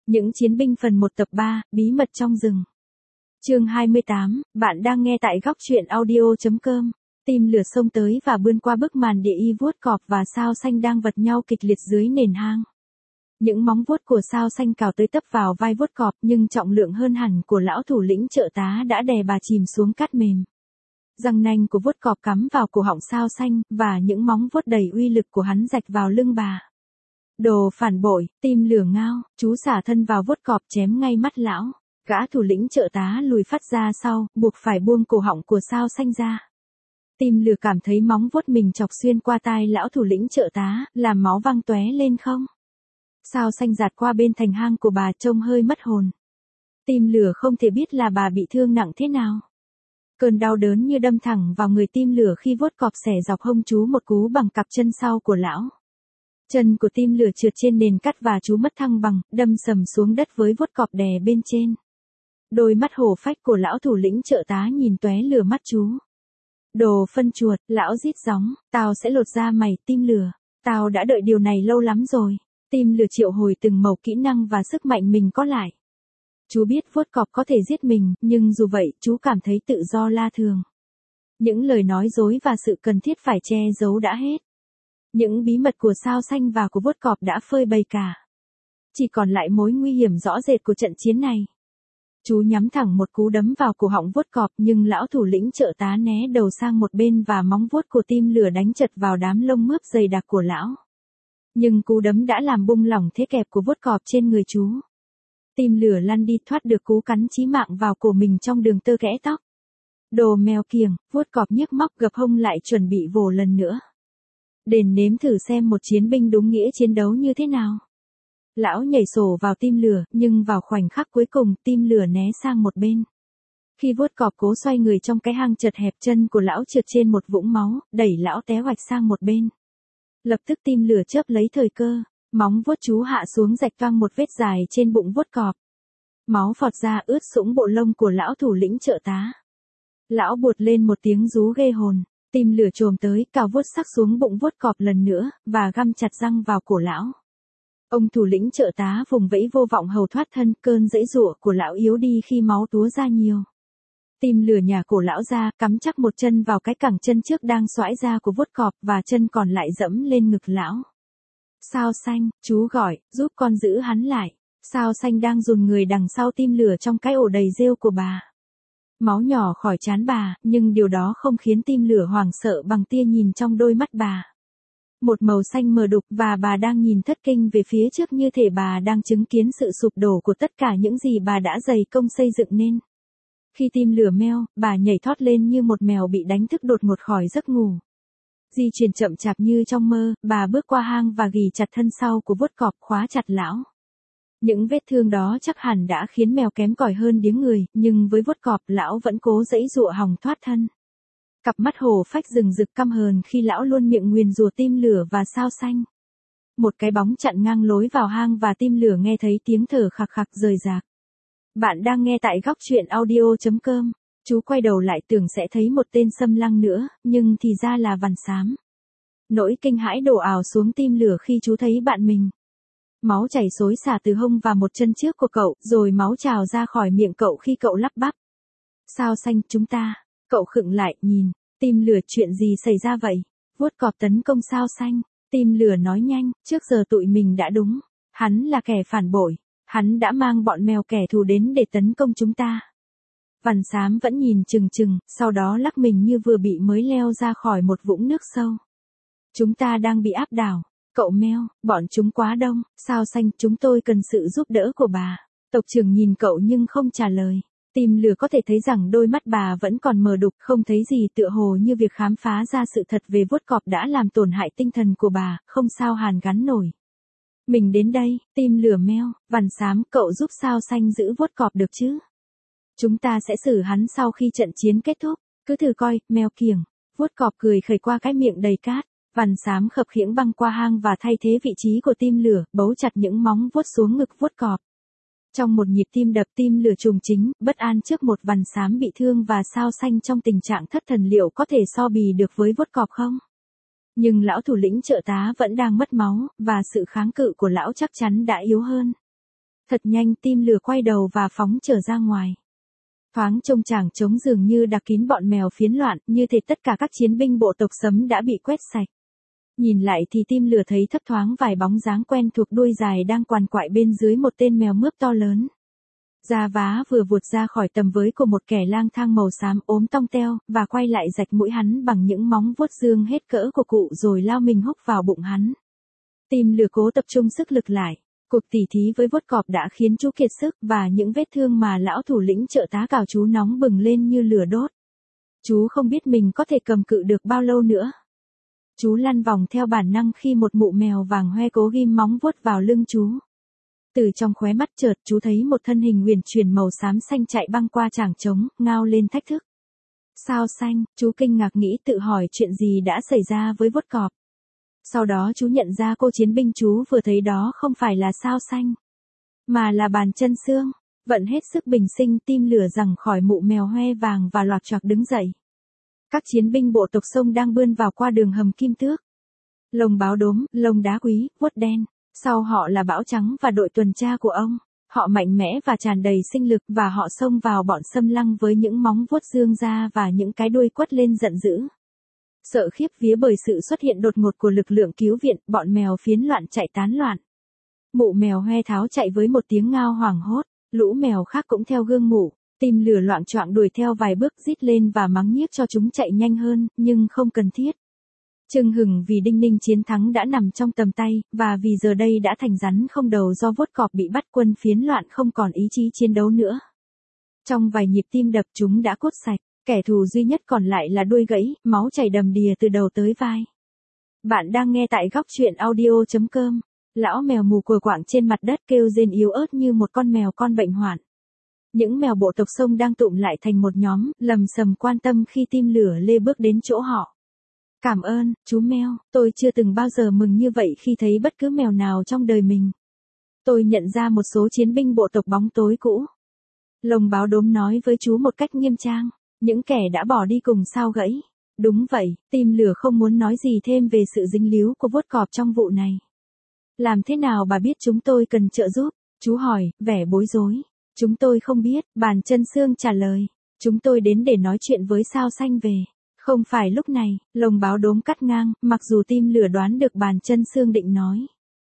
Những chiến binh phần 1 tập 3, bí mật trong rừng. Chương 28, bạn đang nghe tại góc truyện audio.com. Tim lửa xông tới và bươn qua bức màn địa y vuốt cọp và sao xanh đang vật nhau kịch liệt dưới nền hang. Những móng vuốt của sao xanh cào tới tấp vào vai vuốt cọp nhưng trọng lượng hơn hẳn của lão thủ lĩnh trợ tá đã đè bà chìm xuống cát mềm. Răng nanh của vuốt cọp cắm vào cổ họng sao xanh và những móng vuốt đầy uy lực của hắn rạch vào lưng bà. Đồ phản bội, tim lửa ngao, chú xả thân vào vuốt cọp chém ngay mắt lão. Gã thủ lĩnh trợ tá lùi phát ra sau, buộc phải buông cổ họng của sao xanh ra. Tim lửa cảm thấy móng vuốt mình chọc xuyên qua tai lão thủ lĩnh trợ tá, làm máu văng tóe lên không. Sao xanh giạt qua bên thành hang của bà trông hơi mất hồn. Tim lửa không thể biết là bà bị thương nặng thế nào. Cơn đau đớn như đâm thẳng vào người tim lửa khi vuốt cọp xẻ dọc hông chú một cú bằng cặp chân sau của lão. Chân của tim lửa trượt trên nền cát và chú mất thăng bằng, đâm sầm xuống đất với vuốt cọp đè bên trên. Đôi mắt hổ phách của lão thủ lĩnh trợ tá nhìn tóe lửa mắt chú. Đồ phân chuột, lão rít gióng, tao sẽ lột da mày, tim lửa. Tao đã đợi điều này lâu lắm rồi. Tim lửa triệu hồi từng mẩu kỹ năng và sức mạnh mình có lại. Chú biết vuốt cọp có thể giết mình, nhưng dù vậy, chú cảm thấy tự do la thường. Những lời nói dối và sự cần thiết phải che giấu đã hết. Những bí mật của sao xanh và của vuốt cọp đã phơi bày cả. Chỉ còn lại mối nguy hiểm rõ rệt của trận chiến này. Chú nhắm thẳng một cú đấm vào cổ họng vuốt cọp nhưng lão thủ lĩnh trợ tá né đầu sang một bên và móng vuốt của tim lửa đánh chật vào đám lông mướp dày đặc của lão. Nhưng cú đấm đã làm bung lỏng thế kẹp của vuốt cọp trên người chú. Tim lửa lăn đi thoát được cú cắn chí mạng vào cổ mình trong đường tơ kẽ tóc. Đồ mèo kiểng, vuốt cọp nhấc móc gập hông lại chuẩn bị vồ lần nữa. Đền nếm thử xem một chiến binh đúng nghĩa chiến đấu như thế nào. Lão nhảy sổ vào tim lửa, nhưng vào khoảnh khắc cuối cùng tim lửa né sang một bên. Khi vuốt cọp cố xoay người trong cái hang chật hẹp, chân của lão trượt trên một vũng máu, đẩy lão té hoạch sang một bên. Lập tức tim lửa chớp lấy thời cơ, móng vuốt chú hạ xuống rạch toang một vết dài trên bụng vuốt cọp. Máu phọt ra ướt sũng bộ lông của lão thủ lĩnh trợ tá. Lão buột lên một tiếng rú ghê hồn. Tim lửa chồm tới, cào vuốt sắc xuống bụng vuốt cọp lần nữa, và găm chặt răng vào cổ lão. Ông thủ lĩnh trợ tá vùng vẫy vô vọng hầu thoát thân, cơn giãy giụa của lão yếu đi khi máu túa ra nhiều. Tim lửa nhả cổ lão ra, cắm chắc một chân vào cái cẳng chân trước đang xoãi ra của vuốt cọp và chân còn lại dẫm lên ngực lão. Sao xanh, chú gọi, giúp con giữ hắn lại. Sao xanh đang dồn người đằng sau tim lửa trong cái ổ đầy rêu của bà. Máu nhỏ khỏi trán bà, nhưng điều đó không khiến tim lửa hoảng sợ bằng tia nhìn trong đôi mắt bà. Một màu xanh mờ đục và bà đang nhìn thất kinh về phía trước như thể bà đang chứng kiến sự sụp đổ của tất cả những gì bà đã dày công xây dựng nên. Khi tim lửa meo, bà nhảy thoát lên như một mèo bị đánh thức đột ngột khỏi giấc ngủ. Di chuyển chậm chạp như trong mơ, bà bước qua hang và ghì chặt thân sau của vuốt cọp khóa chặt lão. Những vết thương đó chắc hẳn đã khiến mèo kém cỏi hơn điếng người, nhưng với vuốt cọp lão vẫn cố giãy giụa hòng thoát thân. Cặp mắt hổ phách rừng rực căm hờn khi lão luôn miệng nguyền rủa tim lửa và sao xanh. Một cái bóng chặn ngang lối vào hang và tim lửa nghe thấy tiếng thở khạc khạc rời rạc. Bạn đang nghe tại góc truyện audio.com. Chú quay đầu lại tưởng sẽ thấy một tên xâm lăng nữa, nhưng thì ra là Vằn Xám. Nỗi kinh hãi đổ ào xuống tim lửa khi chú thấy bạn mình. Máu chảy xối xả từ hông và một chân trước của cậu, rồi máu trào ra khỏi miệng cậu khi cậu lắp bắp. Sao xanh, chúng ta. Cậu khựng lại, nhìn. Tim lửa, chuyện gì xảy ra vậy? Vuốt cọp tấn công sao xanh. Tim lửa nói nhanh, trước giờ tụi mình đã đúng. Hắn là kẻ phản bội. Hắn đã mang bọn mèo kẻ thù đến để tấn công chúng ta. Vằn Xám vẫn nhìn chừng chừng, sau đó lắc mình như vừa bị mới leo ra khỏi một vũng nước sâu. Chúng ta đang bị áp đảo. Cậu meo, bọn chúng quá đông. Sao xanh, chúng tôi cần sự giúp đỡ của bà. Tộc trưởng nhìn cậu nhưng không trả lời. Tim lửa có thể thấy rằng đôi mắt bà vẫn còn mờ đục, không thấy gì, tựa hồ như việc khám phá ra sự thật về vuốt cọp đã làm tổn hại tinh thần của bà, không sao hàn gắn nổi. Mình đến đây, tim lửa meo, Vằn Xám, cậu giúp sao xanh giữ vuốt cọp được chứ? Chúng ta sẽ xử hắn sau khi trận chiến kết thúc, cứ thử coi, meo kiểng. Vuốt cọp cười khẩy qua cái miệng đầy cát. Vằn Xám khập khiễng băng qua hang và thay thế vị trí của tim lửa, bấu chặt những móng vuốt xuống ngực vuốt cọp. Trong một nhịp tim đập, tim lửa trùng chính, bất an trước một Vằn Xám bị thương và sao xanh trong tình trạng thất thần liệu có thể so bì được với vuốt cọp không? Nhưng lão thủ lĩnh trợ tá vẫn đang mất máu, và sự kháng cự của lão chắc chắn đã yếu hơn. Thật nhanh tim lửa quay đầu và phóng trở ra ngoài. Thoáng trông chảng trống dường như đặc kín bọn mèo phiến loạn, như thể tất cả các chiến binh bộ tộc Sấm đã bị quét sạch. Nhìn lại thì tim lửa thấy thấp thoáng vài bóng dáng quen thuộc đuôi dài đang quằn quại bên dưới một tên mèo mướp to lớn. Da vá vừa vụt ra khỏi tầm với của một kẻ lang thang màu xám ốm tong teo, và quay lại rạch mũi hắn bằng những móng vuốt dương hết cỡ của cụ rồi lao mình húc vào bụng hắn. Tim lửa cố tập trung sức lực lại. Cuộc tỉ thí với vuốt cọp đã khiến chú kiệt sức và những vết thương mà lão thủ lĩnh trợ tá cào chú nóng bừng lên như lửa đốt. Chú không biết mình có thể cầm cự được bao lâu nữa. Chú lăn vòng theo bản năng khi một mụ mèo vàng hoe cố ghim móng vuốt vào lưng chú. Từ trong khóe mắt chợt chú thấy một thân hình huyền chuyển màu xám xanh chạy băng qua chảng trống, ngao lên thách thức. Sao xanh, chú kinh ngạc nghĩ tự hỏi chuyện gì đã xảy ra với vuốt cọp. Sau đó chú nhận ra cô chiến binh chú vừa thấy đó không phải là sao xanh, mà là bàn chân xương. Vận hết sức bình sinh tim lửa giằng khỏi mụ mèo hoe vàng và loạt choạc đứng dậy. Các chiến binh bộ tộc Sông đang bươn vào qua đường hầm kim tước. Lông báo đốm, lông đá quý, vuốt đen. Sau họ là bão trắng và đội tuần tra của ông. Họ mạnh mẽ và tràn đầy sinh lực và họ xông vào bọn xâm lăng với những móng vuốt dương ra và những cái đuôi quất lên giận dữ. Sợ khiếp vía bởi sự xuất hiện đột ngột của lực lượng cứu viện, bọn mèo phiến loạn chạy tán loạn. Mụ mèo hoe tháo chạy với một tiếng ngao hoảng hốt, lũ mèo khác cũng theo gương mụ, tim lửa loạng choạng đuổi theo vài bước rít lên và mắng nhiếc cho chúng chạy nhanh hơn, nhưng không cần thiết. Chưng hừng vì Đinh Ninh chiến thắng đã nằm trong tầm tay, và vì giờ đây đã thành rắn không đầu do vuốt cọp bị bắt quân phiến loạn không còn ý chí chiến đấu nữa. Trong vài nhịp tim đập chúng đã cốt sạch. Kẻ thù duy nhất còn lại là đuôi gãy, máu chảy đầm đìa từ đầu tới vai. Bạn đang nghe tại góc truyện audio.com. Lão mèo mù cùa quạng trên mặt đất kêu rên yếu ớt như một con mèo con bệnh hoạn. Những mèo bộ tộc Sông đang tụm lại thành một nhóm, lầm sầm quan tâm khi tim lửa lê bước đến chỗ họ. Cảm ơn, chú mèo, tôi chưa từng bao giờ mừng như vậy khi thấy bất cứ mèo nào trong đời mình. Tôi nhận ra một số chiến binh bộ tộc bóng tối cũ. Lông báo đốm nói với chú một cách nghiêm trang. Những kẻ đã bỏ đi cùng sao gãy. Đúng vậy, tim lửa không muốn nói gì thêm về sự dính líu của vuốt cọp trong vụ này. Làm thế nào bà biết chúng tôi cần trợ giúp? Chú hỏi, vẻ bối rối. Chúng tôi không biết, bàn chân xương trả lời. Chúng tôi đến để nói chuyện với sao xanh về. Không phải lúc này, lông báo đốm cắt ngang, mặc dù tim lửa đoán được bàn chân xương định nói.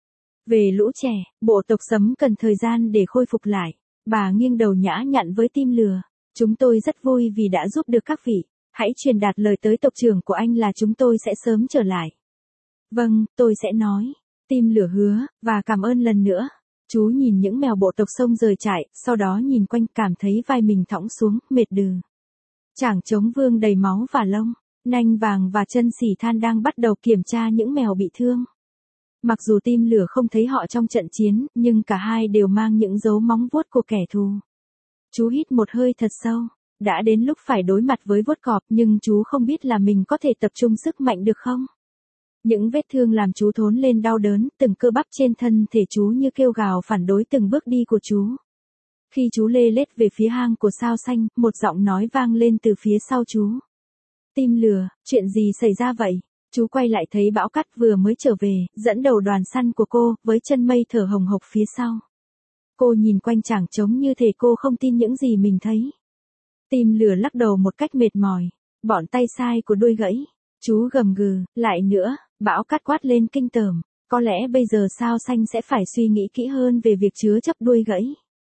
Về lũ trẻ, bộ tộc Sấm cần thời gian để khôi phục lại. Bà nghiêng đầu nhã nhặn với tim lửa. Chúng tôi rất vui vì đã giúp được các vị. Hãy truyền đạt lời tới tộc trưởng của anh là chúng tôi sẽ sớm trở lại. Vâng, tôi sẽ nói. Tim lửa hứa, và cảm ơn lần nữa. Chú nhìn những mèo bộ tộc Sông rời trại, sau đó nhìn quanh cảm thấy vai mình thõng xuống, mệt đừ. Chảng trống vương đầy máu và lông, nanh vàng và chân xỉ than đang bắt đầu kiểm tra những mèo bị thương. Mặc dù tim lửa không thấy họ trong trận chiến, nhưng cả hai đều mang những dấu móng vuốt của kẻ thù. Chú hít một hơi thật sâu. Đã đến lúc phải đối mặt với vuốt cọp nhưng chú không biết là mình có thể tập trung sức mạnh được không. Những vết thương làm chú thốn lên đau đớn, từng cơ bắp trên thân thể chú như kêu gào phản đối từng bước đi của chú. Khi chú lê lết về phía hang của sao xanh, một giọng nói vang lên từ phía sau chú. Tim lửa, chuyện gì xảy ra vậy? Chú quay lại thấy Bão Cắt vừa mới trở về, dẫn đầu đoàn săn của cô, với chân mây thở hồng hộc phía sau. Cô nhìn quanh chảng trống như thể cô không tin những gì mình thấy. Tim lửa lắc đầu một cách mệt mỏi. Bọn tay sai của đuôi gãy. Chú gầm gừ, lại nữa, Bão Cắt quát lên kinh tởm. Có lẽ bây giờ sao xanh sẽ phải suy nghĩ kỹ hơn về việc chứa chấp đuôi gãy.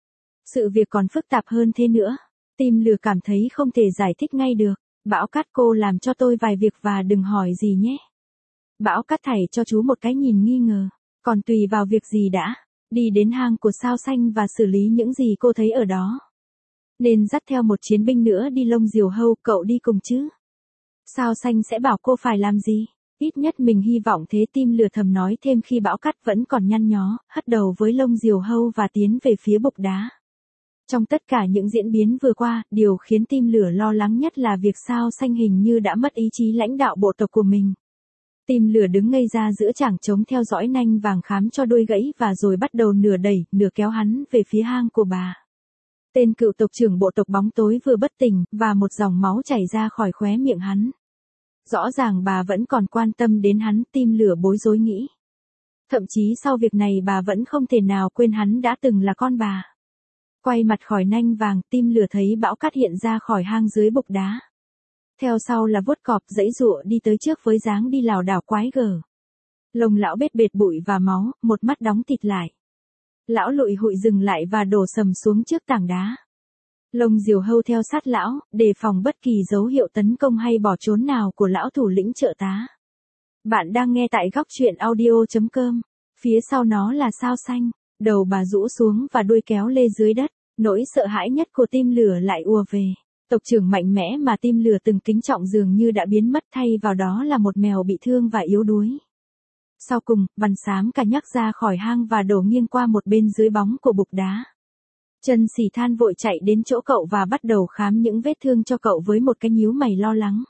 Sự việc còn phức tạp hơn thế nữa. Tim lửa cảm thấy không thể giải thích ngay được. Bão Cắt cô làm cho tôi vài việc và đừng hỏi gì nhé. Bão Cắt thảy cho chú một cái nhìn nghi ngờ. Còn tùy vào việc gì đã. Đi đến hang của sao xanh và xử lý những gì cô thấy ở đó. Nên dắt theo một chiến binh nữa đi Lông Diều Hâu, cậu đi cùng chứ. Sao xanh sẽ bảo cô phải làm gì? Ít nhất mình hy vọng thế, tim lửa thầm nói thêm khi Bão Cắt vẫn còn nhăn nhó, hất đầu với Lông Diều Hâu và tiến về phía bục đá. Trong tất cả những diễn biến vừa qua, điều khiến tim lửa lo lắng nhất là việc sao xanh hình như đã mất ý chí lãnh đạo bộ tộc của mình. Tim lửa đứng ngây ra giữa chảng trống theo dõi nanh vàng khám cho đuôi gãy và rồi bắt đầu nửa đẩy, nửa kéo hắn về phía hang của bà. Tên cựu tộc trưởng bộ tộc bóng tối vừa bất tỉnh, và một dòng máu chảy ra khỏi khóe miệng hắn. Rõ ràng bà vẫn còn quan tâm đến hắn, tim lửa bối rối nghĩ. Thậm chí sau việc này bà vẫn không thể nào quên hắn đã từng là con bà. Quay mặt khỏi nanh vàng, Tim lửa thấy bão cát hiện ra khỏi hang dưới bục đá. Theo sau là vuốt cọp giãy giụa đi tới trước với dáng đi lảo đảo quái gở. Lông lão bết bệt bụi và máu, một mắt đóng thịt lại. Lão lụi hụi dừng lại và đổ sầm xuống trước tảng đá. Lông diều hâu theo sát lão, đề phòng bất kỳ dấu hiệu tấn công hay bỏ trốn nào của lão thủ lĩnh trợ tá. Bạn đang nghe tại góc truyện audio.com. Phía sau nó là sao xanh, đầu bà rũ xuống và đuôi kéo lê dưới đất. Nỗi sợ hãi nhất của Tim lửa lại ùa về. Tộc trưởng mạnh mẽ mà Tim lửa từng kính trọng dường như đã biến mất, thay vào đó là một mèo bị thương và yếu đuối. Sau cùng, Văn Xám cả nhắc ra khỏi hang và đổ nghiêng qua một bên dưới bóng của bục đá. Trần Sỉ Than vội chạy đến chỗ cậu và bắt đầu khám những vết thương cho cậu với một cái nhíu mày lo lắng.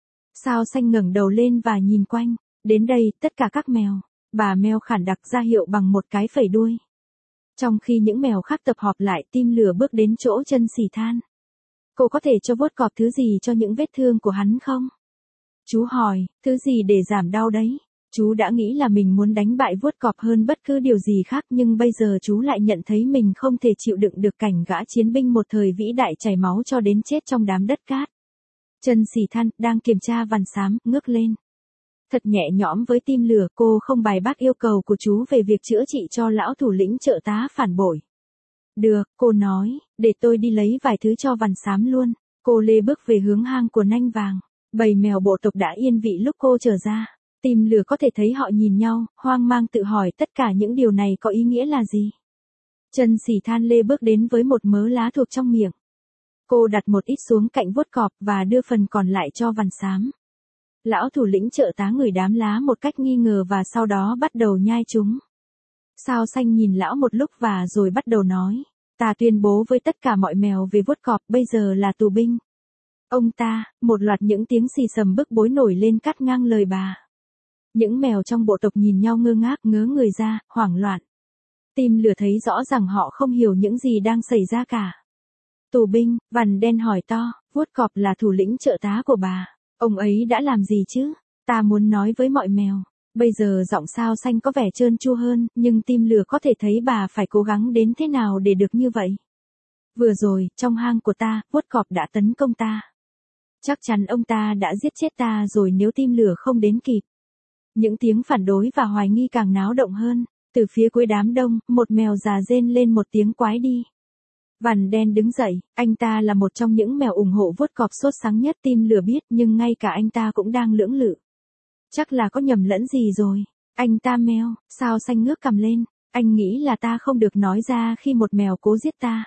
Sao xanh ngẩng đầu lên và nhìn quanh. Đến đây, tất cả các mèo. Bà mèo khản đặc ra hiệu bằng một cái phẩy đuôi. Trong khi những mèo khác tập họp lại, Tim lửa bước đến chỗ Trần Sỉ Than. Cô có thể cho vuốt cọp thứ gì cho những vết thương của hắn không? Chú hỏi, thứ gì để giảm đau đấy? Chú đã nghĩ là mình muốn đánh bại vuốt cọp hơn bất cứ điều gì khác, nhưng bây giờ chú lại nhận thấy mình không thể chịu đựng được cảnh gã chiến binh một thời vĩ đại chảy máu cho đến chết trong đám đất cát. Trần Sỉ Than đang kiểm tra Văn Xám, ngước lên. Thật nhẹ nhõm với Tim lửa, cô không bài bác yêu cầu của chú về việc chữa trị cho lão thủ lĩnh trợ tá phản bội. Được, cô nói, để tôi đi lấy vài thứ cho Văn Xám luôn. Cô lê bước về hướng hang của nanh vàng. Bầy mèo bộ tộc đã yên vị lúc cô trở ra. Tim lửa có thể thấy họ nhìn nhau, hoang mang tự hỏi tất cả những điều này có ý nghĩa là gì. Trần Sỉ Than lê bước đến với một mớ lá thuộc trong miệng. Cô đặt một ít xuống cạnh vuốt cọp và đưa phần còn lại cho Văn Xám. Lão thủ lĩnh trợ tá ngửi đám lá một cách nghi ngờ và sau đó bắt đầu nhai chúng. Sao xanh nhìn lão một lúc và rồi bắt đầu nói. Ta tuyên bố với tất cả mọi mèo về vuốt cọp bây giờ là tù binh. Ông ta, một loạt những tiếng xì xầm bức bối nổi lên cắt ngang lời bà. Những mèo trong bộ tộc nhìn nhau ngơ ngác, ngớ người ra, hoảng loạn. Tim lửa thấy rõ rằng họ không hiểu những gì đang xảy ra cả. Tù binh, Vằn Đen hỏi to, vuốt cọp là thủ lĩnh trợ tá của bà. Ông ấy đã làm gì chứ? Ta muốn nói với mọi mèo. Bây giờ giọng sao xanh có vẻ trơn tru hơn, nhưng Tim lửa có thể thấy bà phải cố gắng đến thế nào để được như vậy. Vừa rồi, trong hang của ta, vuốt cọp đã tấn công ta. Chắc chắn ông ta đã giết chết ta rồi nếu Tim lửa không đến kịp. Những tiếng phản đối và hoài nghi càng náo động hơn. Từ phía cuối đám đông, một mèo già rên lên một tiếng quái đi. Vằn Đen đứng dậy, anh ta là một trong những mèo ủng hộ vuốt cọp sốt sáng nhất. Tim lửa biết, nhưng ngay cả anh ta cũng đang lưỡng lự. Chắc là có nhầm lẫn gì rồi. Anh ta meo, sao xanh ngước cằm lên. Anh nghĩ là ta không được nói ra khi một mèo cố giết ta.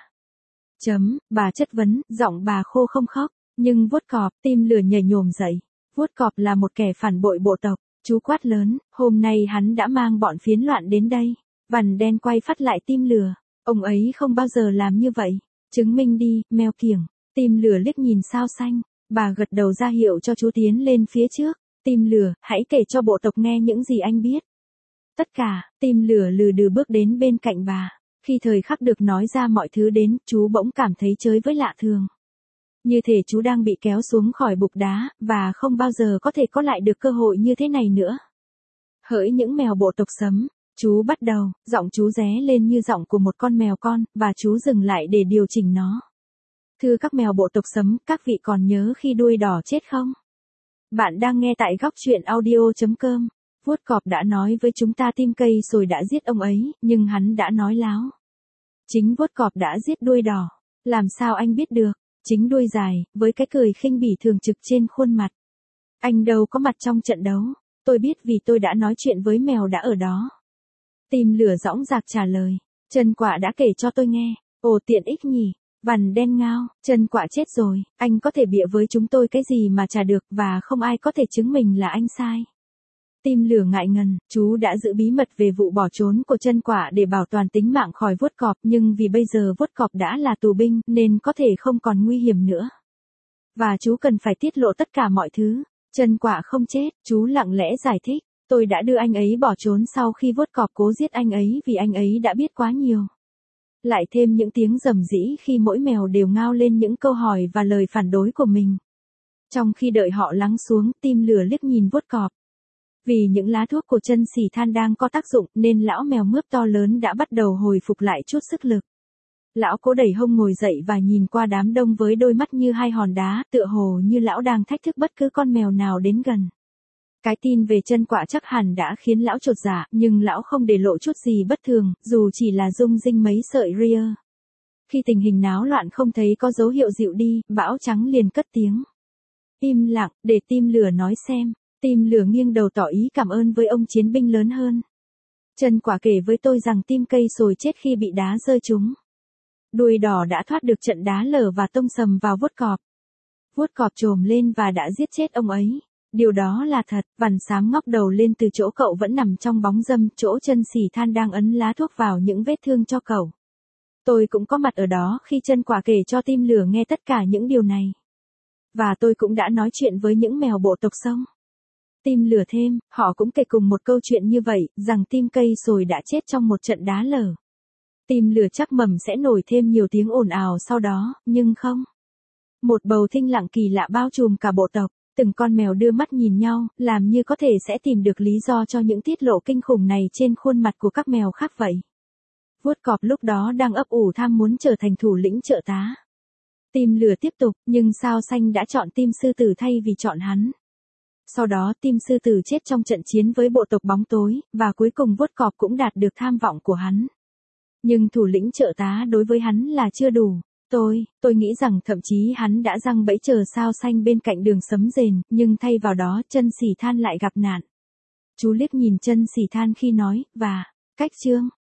Bà chất vấn, giọng bà khô không khóc. Nhưng vuốt cọp, Tim lửa nhảy nhổm dậy. Vuốt cọp là một kẻ phản bội bộ tộc. Chú quát lớn, hôm nay hắn đã mang bọn phiến loạn đến đây. Vằn Đen quay phát lại Tim lửa. Ông ấy không bao giờ làm như vậy. Chứng minh đi, mèo kiểng. Tim lửa liếc nhìn sao xanh. Bà gật đầu ra hiệu cho chú tiến lên phía trước. Tim lửa, hãy kể cho bộ tộc nghe những gì anh biết. Tất cả, Tim lửa lừ đừ bước đến bên cạnh bà. Khi thời khắc được nói ra mọi thứ đến, chú bỗng cảm thấy chới với lạ thường. Như thể chú đang bị kéo xuống khỏi bục đá, và không bao giờ có thể có lại được cơ hội như thế này nữa. Hỡi những mèo bộ tộc sấm, chú bắt đầu, giọng chú ré lên như giọng của một con mèo con, và chú dừng lại để điều chỉnh nó. Thưa các mèo bộ tộc sấm, các vị còn nhớ khi đuôi đỏ chết không? Bạn đang nghe tại góc truyện audio.com. Vuốt cọp đã nói với chúng ta Tim cây rồi đã giết ông ấy, nhưng hắn đã nói láo. Chính vuốt cọp đã giết đuôi đỏ. Làm sao anh biết được? Chính đuôi dài, với cái cười khinh bỉ thường trực trên khuôn mặt. Anh đâu có mặt trong trận đấu. Tôi biết vì tôi đã nói chuyện với mèo đã ở đó. Tim lửa dõng dạc trả lời. Trần Quạ đã kể cho tôi nghe. Ồ tiện ích nhỉ. Vằn Đen ngao, Trần Quạ chết rồi, anh có thể bịa với chúng tôi cái gì mà trả được và không ai có thể chứng minh là anh sai. Tim lửa ngại ngần, chú đã giữ bí mật về vụ bỏ trốn của Trần Quạ để bảo toàn tính mạng khỏi vuốt cọp, nhưng vì bây giờ vuốt cọp đã là tù binh nên có thể không còn nguy hiểm nữa. Và chú cần phải tiết lộ tất cả mọi thứ. Trần Quạ không chết, chú lặng lẽ giải thích. Tôi đã đưa anh ấy bỏ trốn sau khi vuốt cọp cố giết anh ấy vì anh ấy đã biết quá nhiều. Lại thêm những tiếng rầm rĩ khi mỗi mèo đều ngao lên những câu hỏi và lời phản đối của mình. Trong khi đợi họ lắng xuống, Tim lửa liếc nhìn vuốt cọp. Vì những lá thuốc của chân xỉ than đang có tác dụng nên lão mèo mướp to lớn đã bắt đầu hồi phục lại chút sức lực. Lão cố đẩy hông ngồi dậy và nhìn qua đám đông với đôi mắt như hai hòn đá, tựa hồ như lão đang thách thức bất cứ con mèo nào đến gần. Cái tin về chân quạ chắc hẳn đã khiến lão chột dạ, nhưng lão không để lộ chút gì bất thường, dù chỉ là rung rinh mấy sợi ria. Khi tình hình náo loạn không thấy có dấu hiệu dịu đi, Bão Trắng liền cất tiếng. Im lặng, để Tim Lửa nói xem. Tim Lửa nghiêng đầu tỏ ý cảm ơn với ông chiến binh lớn hơn. Chân quạ kể với tôi rằng tim cây sồi chết khi bị đá rơi trúng. Đuôi đỏ đã thoát được trận đá lở và tông sầm vào vuốt cọp. Vuốt cọp trồm lên và đã giết chết ông ấy. Điều đó là thật. Vằn xám ngóc đầu lên từ chỗ cậu vẫn nằm trong bóng râm, chỗ chân xỉ than đang ấn lá thuốc vào những vết thương cho cậu. Tôi cũng có mặt ở đó khi chân quạ kể cho Tim Lửa nghe tất cả những điều này. Và tôi cũng đã nói chuyện với những mèo bộ tộc sông. Tim Lửa thêm, họ cũng kể cùng một câu chuyện như vậy, rằng tim cây sồi đã chết trong một trận đá lở. Tim Lửa chắc mầm sẽ nổi thêm nhiều tiếng ồn ào sau đó, nhưng không. Một bầu thinh lặng kỳ lạ bao trùm cả bộ tộc, từng con mèo đưa mắt nhìn nhau, làm như có thể sẽ tìm được lý do cho những tiết lộ kinh khủng này trên khuôn mặt của các mèo khác vậy. Vuốt cọp lúc đó đang ấp ủ tham muốn trở thành thủ lĩnh trợ tá. Tim Lửa tiếp tục, nhưng sao xanh đã chọn tim sư tử thay vì chọn hắn. Sau đó tim sư tử chết trong trận chiến với bộ tộc bóng tối, và cuối cùng vuốt cọp cũng đạt được tham vọng của hắn. Nhưng thủ lĩnh trợ tá đối với hắn là chưa đủ. Tôi nghĩ rằng thậm chí hắn đã giăng bẫy chờ sao xanh bên cạnh đường sấm rền, nhưng thay vào đó chân xỉ than lại gặp nạn. Chú liếc nhìn chân xỉ than khi nói, và, cách chương.